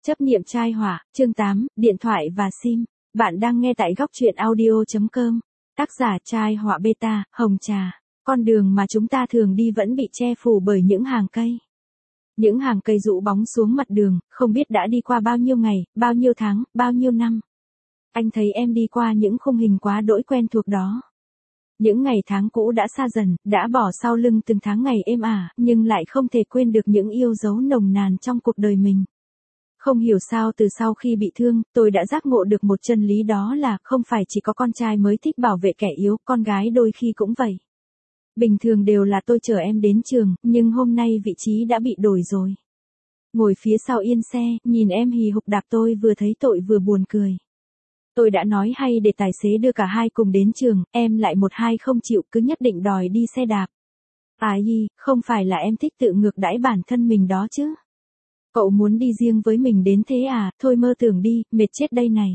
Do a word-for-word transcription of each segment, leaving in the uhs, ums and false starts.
Chấp niệm trai hỏa, chương tám, điện thoại và sim. Bạn đang nghe tại góc truyện audio.com. Tác giả trai hỏa beta, hồng trà. Con đường mà chúng ta thường đi vẫn bị che phủ bởi những hàng cây. Những hàng cây rũ bóng xuống mặt đường, không biết đã đi qua bao nhiêu ngày, bao nhiêu tháng, bao nhiêu năm. Anh thấy em đi qua những khung hình quá đỗi quen thuộc đó. Những ngày tháng cũ đã xa dần, đã bỏ sau lưng từng tháng ngày êm ả, nhưng lại không thể quên được những yêu dấu nồng nàn trong cuộc đời mình. Không hiểu sao từ sau khi bị thương, tôi đã giác ngộ được một chân lý, đó là không phải chỉ có con trai mới thích bảo vệ kẻ yếu, con gái đôi khi cũng vậy. Bình thường đều là tôi chở em đến trường, nhưng hôm nay vị trí đã bị đổi rồi. Ngồi phía sau yên xe, nhìn em hì hục đạp tôi vừa thấy tội vừa buồn cười. Tôi đã nói hay để tài xế đưa cả hai cùng đến trường, em lại một hai không chịu, cứ nhất định đòi đi xe đạp. À yi, không phải là em thích tự ngược đãi bản thân mình đó chứ. Cậu muốn đi riêng với mình đến thế à, thôi mơ tưởng đi, mệt chết đây này.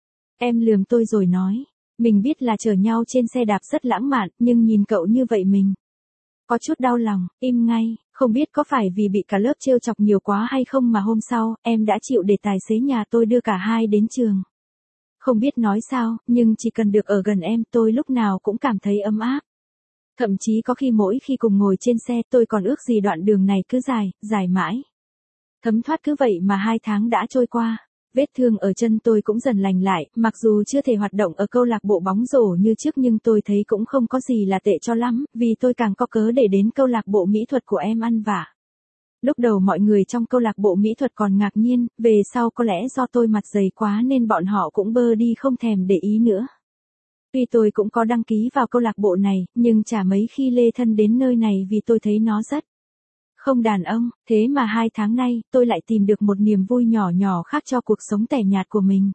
Em lườm tôi rồi nói, mình biết là chở nhau trên xe đạp rất lãng mạn, nhưng nhìn cậu như vậy mình có chút đau lòng, im ngay, không biết có phải vì bị cả lớp trêu chọc nhiều quá hay không mà hôm sau, em đã chịu để tài xế nhà tôi đưa cả hai đến trường. Không biết nói sao, nhưng chỉ cần được ở gần em tôi lúc nào cũng cảm thấy ấm áp. Thậm chí có khi mỗi khi cùng ngồi trên xe tôi còn ước gì đoạn đường này cứ dài, dài mãi. Thấm thoát cứ vậy mà hai tháng đã trôi qua. Vết thương ở chân tôi cũng dần lành lại, mặc dù chưa thể hoạt động ở câu lạc bộ bóng rổ như trước nhưng tôi thấy cũng không có gì là tệ cho lắm, vì tôi càng có cớ để đến câu lạc bộ mỹ thuật của em ăn vạ. Lúc đầu mọi người trong câu lạc bộ mỹ thuật còn ngạc nhiên, về sau có lẽ do tôi mặt dày quá nên bọn họ cũng bơ đi không thèm để ý nữa. Tuy tôi cũng có đăng ký vào câu lạc bộ này, nhưng chả mấy khi lê thân đến nơi này vì tôi thấy nó rất không đàn ông, thế mà hai tháng nay, tôi lại tìm được một niềm vui nhỏ nhỏ khác cho cuộc sống tẻ nhạt của mình.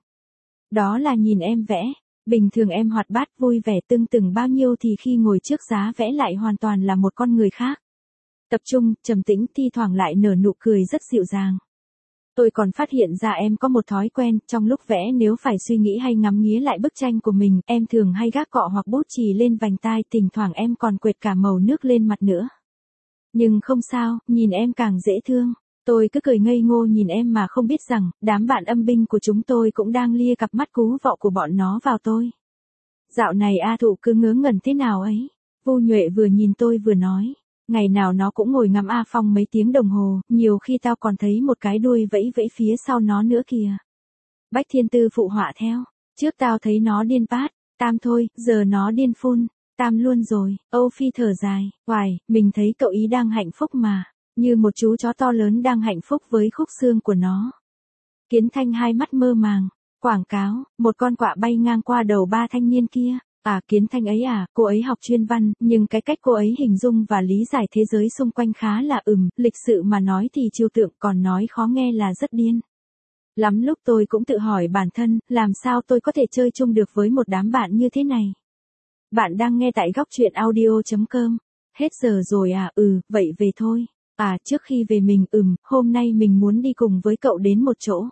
Đó là nhìn em vẽ. Bình thường em hoạt bát vui vẻ tưng tửng bao nhiêu thì khi ngồi trước giá vẽ lại hoàn toàn là một con người khác. Tập trung, trầm tĩnh, thi thoảng lại nở nụ cười rất dịu dàng. Tôi còn phát hiện ra em có một thói quen, trong lúc vẽ nếu phải suy nghĩ hay ngắm nghía lại bức tranh của mình, em thường hay gác cọ hoặc bút chì lên vành tai, thỉnh thoảng em còn quệt cả màu nước lên mặt nữa. Nhưng không sao, nhìn em càng dễ thương. Tôi cứ cười ngây ngô nhìn em mà không biết rằng, đám bạn âm binh của chúng tôi cũng đang lia cặp mắt cú vọ của bọn nó vào tôi. Dạo này A Thụ cứ ngớ ngẩn thế nào ấy. Vu Nhuệ vừa nhìn tôi vừa nói. Ngày nào nó cũng ngồi ngắm A Phong mấy tiếng đồng hồ, nhiều khi tao còn thấy một cái đuôi vẫy vẫy phía sau nó nữa kìa. Bách Thiên Tư phụ họa theo. Trước tao thấy nó điên pát, tam thôi, giờ nó điên phun. Tam luôn rồi, Âu Phi thở dài, hoài, mình thấy cậu ý đang hạnh phúc mà, như một chú chó to lớn đang hạnh phúc với khúc xương của nó. Kiến Thanh hai mắt mơ màng, quảng cáo, một con quạ bay ngang qua đầu ba thanh niên kia, à Kiến Thanh ấy à, cô ấy học chuyên văn, nhưng cái cách cô ấy hình dung và lý giải thế giới xung quanh khá là ừm, lịch sự mà nói thì trừu tượng, còn nói khó nghe là rất điên. Lắm lúc tôi cũng tự hỏi bản thân, làm sao tôi có thể chơi chung được với một đám bạn như thế này. Bạn đang nghe tại góc truyện audio.com. Hết giờ rồi à, ừ, vậy về thôi. À, trước khi về mình, ừm, hôm nay mình muốn đi cùng với cậu đến một chỗ.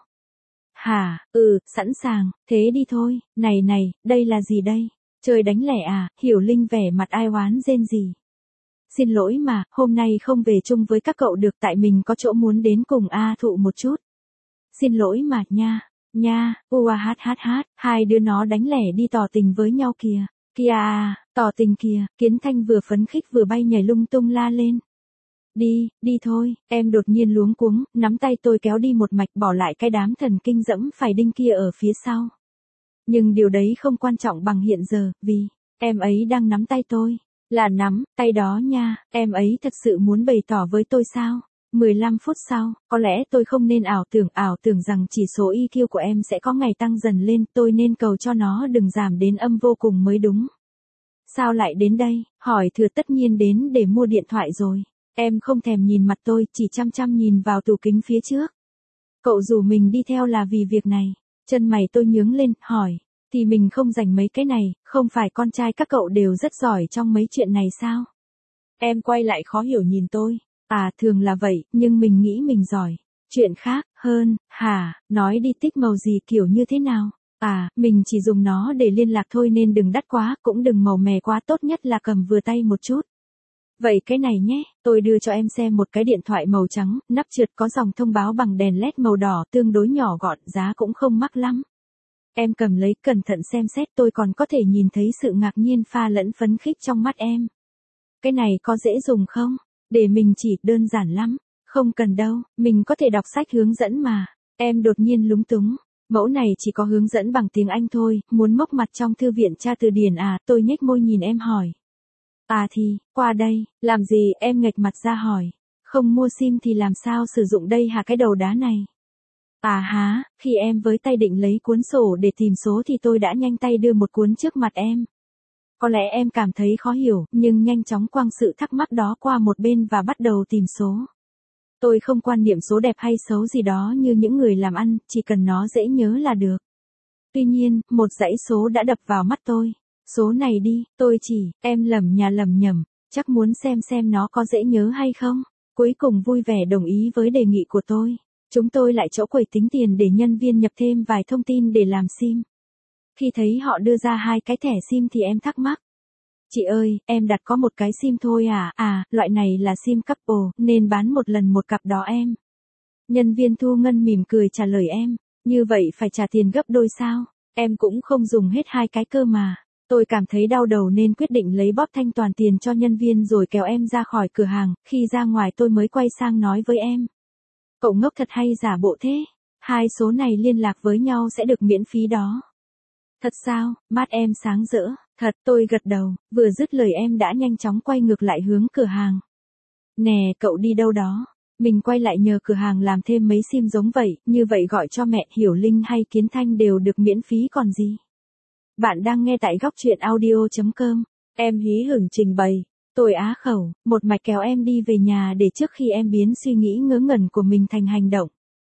Hả, ừ, sẵn sàng, thế đi thôi. Này này, đây là gì đây? Chơi đánh lẻ à, Hiểu Linh vẻ mặt ai oán rên gì. Xin lỗi mà, hôm nay không về chung với các cậu được tại mình có chỗ muốn đến cùng A Thụ một chút. Xin lỗi mà, nha, nha, ua hát hát hát, hai đứa nó đánh lẻ đi tỏ tình với nhau kìa. Kìa à, tỏ tình kìa, Kiến Thanh vừa phấn khích vừa bay nhảy lung tung la lên. Đi, đi thôi, em đột nhiên luống cuống, nắm tay tôi kéo đi một mạch bỏ lại cái đám thần kinh dẫm phải đinh kia ở phía sau. Nhưng điều đấy không quan trọng bằng hiện giờ, vì, em ấy đang nắm tay tôi. Là nắm, tay đó nha, em ấy thật sự muốn bày tỏ với tôi sao? mười lăm phút sau, có lẽ tôi không nên ảo tưởng ảo tưởng rằng chỉ số i kiu của em sẽ có ngày tăng dần lên, tôi nên cầu cho nó đừng giảm đến âm vô cùng mới đúng. Sao lại đến đây? Hỏi Thừa tất nhiên đến để mua điện thoại rồi. Em không thèm nhìn mặt tôi, chỉ chăm chăm nhìn vào tủ kính phía trước. Cậu rủ mình đi theo là vì việc này. Chân mày tôi nhướng lên, hỏi, thì mình không dành mấy cái này, không phải con trai các cậu đều rất giỏi trong mấy chuyện này sao? Em quay lại khó hiểu nhìn tôi. À thường là vậy, nhưng mình nghĩ mình giỏi. Chuyện khác, hơn, hả, nói đi tích màu gì kiểu như thế nào? À, mình chỉ dùng nó để liên lạc thôi nên đừng đắt quá, cũng đừng màu mè quá, tốt nhất là cầm vừa tay một chút. Vậy cái này nhé, tôi đưa cho em xem một cái điện thoại màu trắng, nắp trượt có dòng thông báo bằng đèn led màu đỏ tương đối nhỏ gọn, giá cũng không mắc lắm. Em cầm lấy cẩn thận xem xét, tôi còn có thể nhìn thấy sự ngạc nhiên pha lẫn phấn khích trong mắt em. Cái này có dễ dùng không? Để mình chỉ, đơn giản lắm. Không cần đâu, mình có thể đọc sách hướng dẫn mà. Em đột nhiên lúng túng. Mẫu này chỉ có hướng dẫn bằng tiếng Anh thôi, muốn mốc mặt trong thư viện tra từ điển à, tôi nhếch môi nhìn em hỏi. À thì, qua đây, làm gì, em nghệch mặt ra hỏi. Không mua sim thì làm sao sử dụng đây hả cái đầu đá này? À há, khi em với tay định lấy cuốn sổ để tìm số thì tôi đã nhanh tay đưa một cuốn trước mặt em. Có lẽ em cảm thấy khó hiểu, nhưng nhanh chóng quăng sự thắc mắc đó qua một bên và bắt đầu tìm số. Tôi không quan niệm số đẹp hay xấu gì đó như những người làm ăn, chỉ cần nó dễ nhớ là được. Tuy nhiên, một dãy số đã đập vào mắt tôi. Số này đi, tôi chỉ, em lầm nhà lầm nhầm, chắc muốn xem xem nó có dễ nhớ hay không. Cuối cùng vui vẻ đồng ý với đề nghị của tôi. Chúng tôi lại chỗ quầy tính tiền để nhân viên nhập thêm vài thông tin để làm sim. Khi thấy họ đưa ra hai cái thẻ sim thì em thắc mắc. Chị ơi, em đặt có một cái sim thôi à, à, loại này là sim couple, nên bán một lần một cặp đó em. Nhân viên thu ngân mỉm cười trả lời em, như vậy phải trả tiền gấp đôi sao, em cũng không dùng hết hai cái cơ mà. Tôi cảm thấy đau đầu nên quyết định lấy bóp thanh toàn tiền cho nhân viên rồi kéo em ra khỏi cửa hàng, khi ra ngoài tôi mới quay sang nói với em. Cậu ngốc thật hay giả bộ thế, hai số này liên lạc với nhau sẽ được miễn phí đó. Thật sao, mắt em sáng rỡ, thật, tôi gật đầu, vừa dứt lời em đã nhanh chóng quay ngược lại hướng cửa hàng. Nè, cậu đi đâu đó? Mình quay lại nhờ cửa hàng làm thêm mấy sim giống vậy, như vậy gọi cho mẹ, Hiểu Linh hay Kiến Thanh đều được miễn phí còn gì. Bạn đang nghe tại góc truyện audio chấm com, em hí hửng trình bày. Tôi á khẩu, một mạch kéo em đi về nhà để trước khi em biến suy nghĩ ngớ ngẩn của mình thành hành động.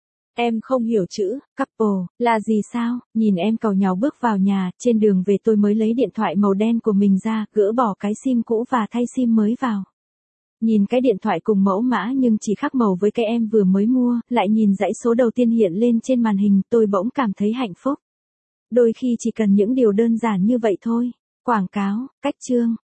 Em không hiểu chữ, couple, là gì sao, nhìn em càu nhàu bước vào nhà, trên đường về tôi mới lấy điện thoại màu đen của mình ra, gỡ bỏ cái sim cũ và thay sim mới vào. Nhìn cái điện thoại cùng mẫu mã nhưng chỉ khác màu với cái em vừa mới mua, lại nhìn dãy số đầu tiên hiện lên trên màn hình, tôi bỗng cảm thấy hạnh phúc. Đôi khi chỉ cần những điều đơn giản như vậy thôi. Quảng cáo, cách chương.